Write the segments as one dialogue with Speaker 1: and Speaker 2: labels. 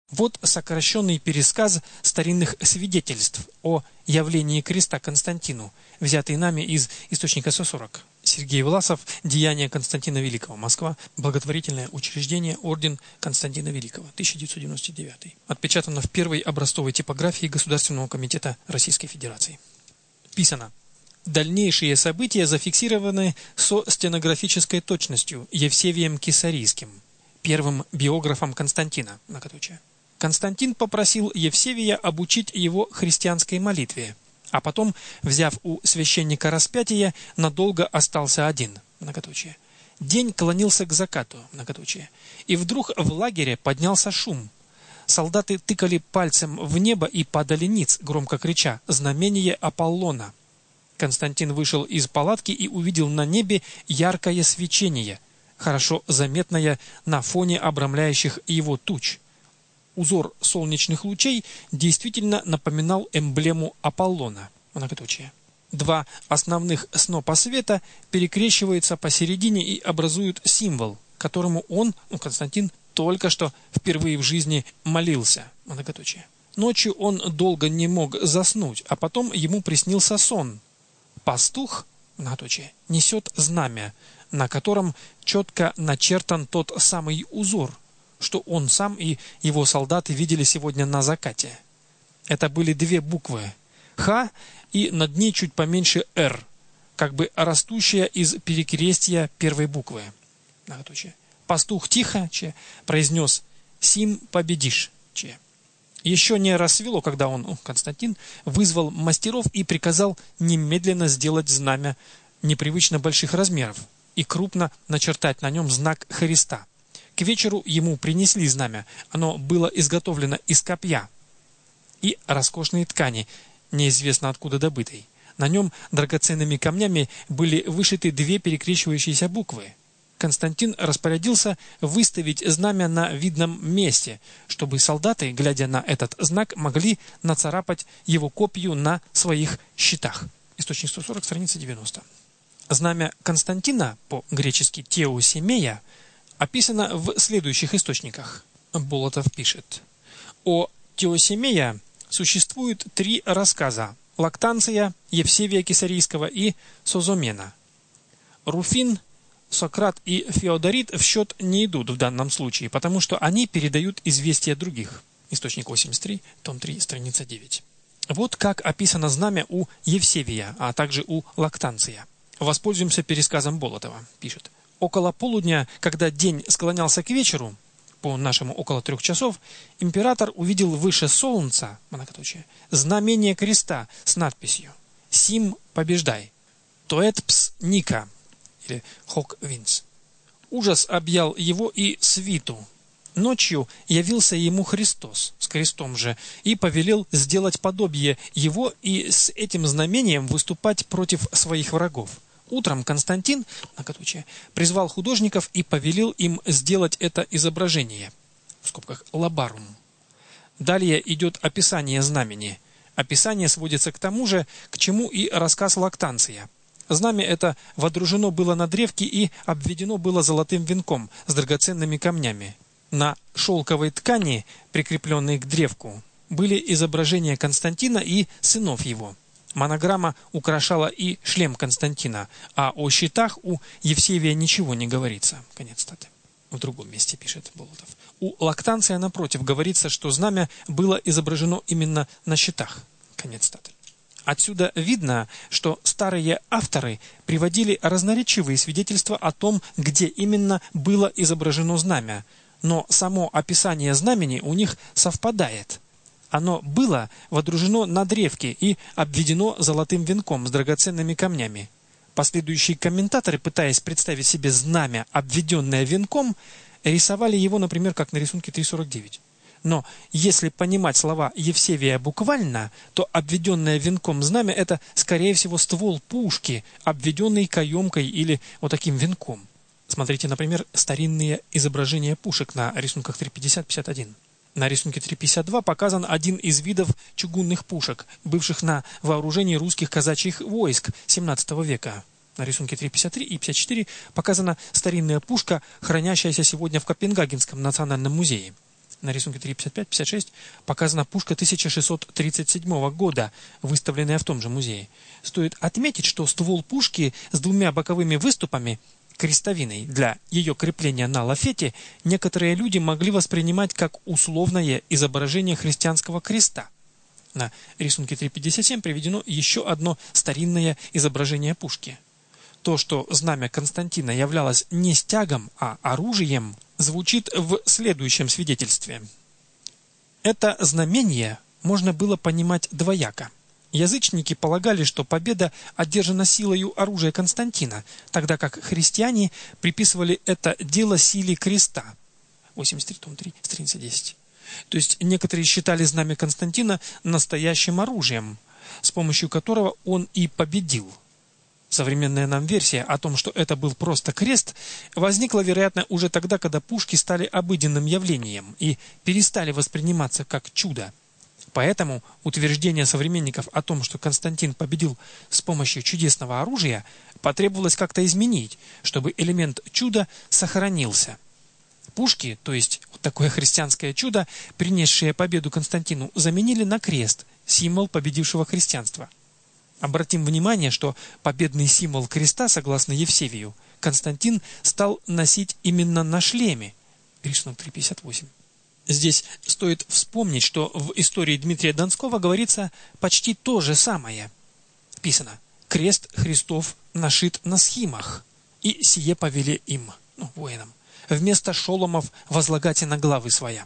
Speaker 1: Вот сокращенный пересказ старинных свидетельств о явлении креста Константину, взятый нами из источника 140. Сергей Власов. Деяния Константина Великого. Москва. Благотворительное учреждение Орден Константина Великого. 1999. Отпечатано в первой образцовой типографии Государственного комитета Российской Федерации. Писано. Дальнейшие события зафиксированы со стенографической точностью Евсевием Кесарийским, первым биографом Константина. Константин попросил Евсевия обучить его христианской молитве, а потом, взяв у священника распятие, надолго остался один. День клонился к закату. И вдруг в лагере поднялся шум. Солдаты тыкали пальцем в небо и падали ниц, громко крича «Знамение Аполлона». Константин вышел из палатки и увидел на небе яркое свечение, хорошо заметное на фоне обрамляющих его туч. Узор солнечных лучей действительно напоминал эмблему Аполлона. Два основных снопа света перекрещиваются посередине и образуют символ, которому Константин, только что впервые в жизни молился. Ночью он долго не мог заснуть, а потом ему приснился сон. Пастух, несет знамя, на котором четко начертан тот самый узор, что он сам и его солдаты видели сегодня на закате. Это были две буквы «Х» и над ней чуть поменьше «Р», как бы растущая из перекрестия первой буквы. Пастух тихо произнес «Сим победишь». Еще не рассвело, когда Константин, вызвал мастеров и приказал немедленно сделать знамя непривычно больших размеров и крупно начертать на нем знак Христа. К вечеру ему принесли знамя. Оно было изготовлено из копья и роскошной ткани, неизвестно откуда добытой. На нем драгоценными камнями были вышиты две перекрещивающиеся буквы. Константин распорядился выставить знамя на видном месте, чтобы солдаты, глядя на этот знак, могли нацарапать его копию на своих щитах. Источник 140, страница 90. Знамя Константина, по-гречески «теосемея», описано в следующих источниках. Болотов пишет. О Теосемея существует три рассказа: Лактанция, Евсевия Кесарийского и Созомена. Руфин, Сократ и Феодорит в счет не идут в данном случае, потому что они передают известия других. Источник 83, том 3, страница 9. Вот как описано знамя у Евсевия, а также у Лактанция. Воспользуемся пересказом Болотова. Пишет. Около полудня, когда день склонялся к вечеру, по-нашему около 3 часов, император увидел выше солнца, знамение креста с надписью «Сим побеждай», «Тоэт пс Ника» или «Хок винс». Ужас объял его и свиту. Ночью явился ему Христос с крестом же и повелел сделать подобие его и с этим знамением выступать против своих врагов. Утром Константин, призвал художников и повелел им сделать это изображение, в скобках лабарум. Далее идет описание знамени. Описание сводится к тому же, к чему и рассказ Лактанция. Знамя это водружено было на древке и обведено было золотым венком с драгоценными камнями. На шелковой ткани, прикрепленной к древку, были изображения Константина и сынов его. Монограмма украшала и шлем Константина, а о щитах у Евсевия ничего не говорится. Конец цитаты. В другом месте пишет Болотов. У Лактанция, напротив, говорится, что знамя было изображено именно на щитах. Конец цитаты. Отсюда видно, что старые авторы приводили разноречивые свидетельства о том, где именно было изображено знамя, но само описание знамени у них совпадает. Оно было водружено на древке и обведено золотым венком с драгоценными камнями. Последующие комментаторы, пытаясь представить себе знамя, обведенное венком, рисовали его, например, как на рисунке 349. Но если понимать слова Евсевия буквально, то обведенное венком знамя – это, скорее всего, ствол пушки, обведенный каемкой или вот таким венком. Смотрите, например, старинные изображения пушек на рисунках 350-51. На рисунке 352 показан один из видов чугунных пушек, бывших на вооружении русских казачьих войск XVII века. На рисунке 353 и 54 показана старинная пушка, хранящаяся сегодня в Копенгагенском национальном музее. На рисунке 3.55-56 показана пушка 1637 года, выставленная в том же музее. Стоит отметить, что ствол пушки с двумя боковыми выступами, крестовиной, для ее крепления на лафете, некоторые люди могли воспринимать как условное изображение христианского креста. На рисунке 3.57 приведено еще одно старинное изображение пушки. То, что знамя Константина являлось не стягом, а оружием, звучит в следующем свидетельстве. Это знамение можно было понимать двояко. Язычники полагали, что победа одержана силою оружия Константина, тогда как христиане приписывали это дело силе креста. 83, том 3, страница 10. То есть некоторые считали знамя Константина настоящим оружием, с помощью которого он и победил. Современная нам версия о том, что это был просто крест, возникла, вероятно, уже тогда, когда пушки стали обыденным явлением и перестали восприниматься как чудо. Поэтому утверждение современников о том, что Константин победил с помощью чудесного оружия, потребовалось как-то изменить, чтобы элемент чуда сохранился. Пушки, то есть вот такое христианское чудо, принесшее победу Константину, заменили на крест, символ победившего христианства. Обратим внимание, что победный символ креста, согласно Евсевию, Константин стал носить именно на шлеме. Рисунок 3.58. Здесь стоит вспомнить, что в истории Дмитрия Донского говорится почти то же самое. Писано: «Крест Христов нашит на схимах, и сие повели им», воинам, «вместо шоломов возлагайте на главы своя».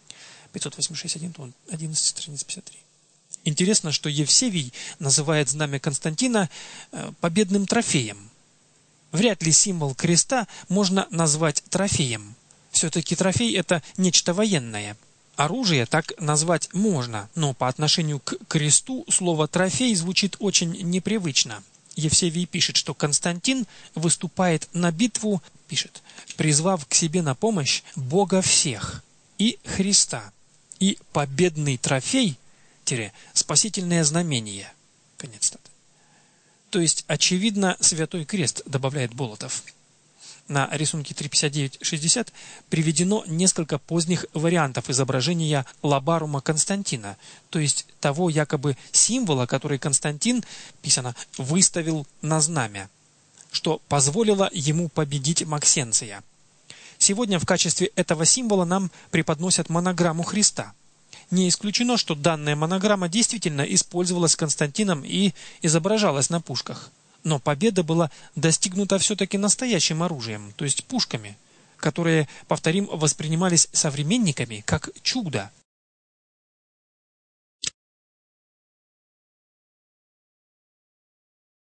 Speaker 1: 586, 11, страница 53. Интересно, что Евсевий называет знамя Константина победным трофеем. Вряд ли символ креста можно назвать трофеем. Все-таки трофей – это нечто военное. Оружие так назвать можно, но по отношению к кресту слово «трофей» звучит очень непривычно. Евсевий пишет, что Константин выступает на битву, пишет, призвав к себе на помощь Бога всех и Христа. И победный трофей – спасительное знамение. Конец цитаты. То есть, очевидно, Святой Крест, добавляет Болотов. На рисунке 3.59-60 приведено несколько поздних вариантов изображения лабарума Константина, то есть того якобы символа, который Константин, писано, выставил на знамя, что позволило ему победить Максенция. Сегодня в качестве этого символа нам преподносят монограмму Христа. Не исключено, что данная монограмма действительно использовалась Константином и изображалась на пушках. Но победа была достигнута все-таки настоящим оружием, то есть пушками, которые, повторим, воспринимались современниками как чудо.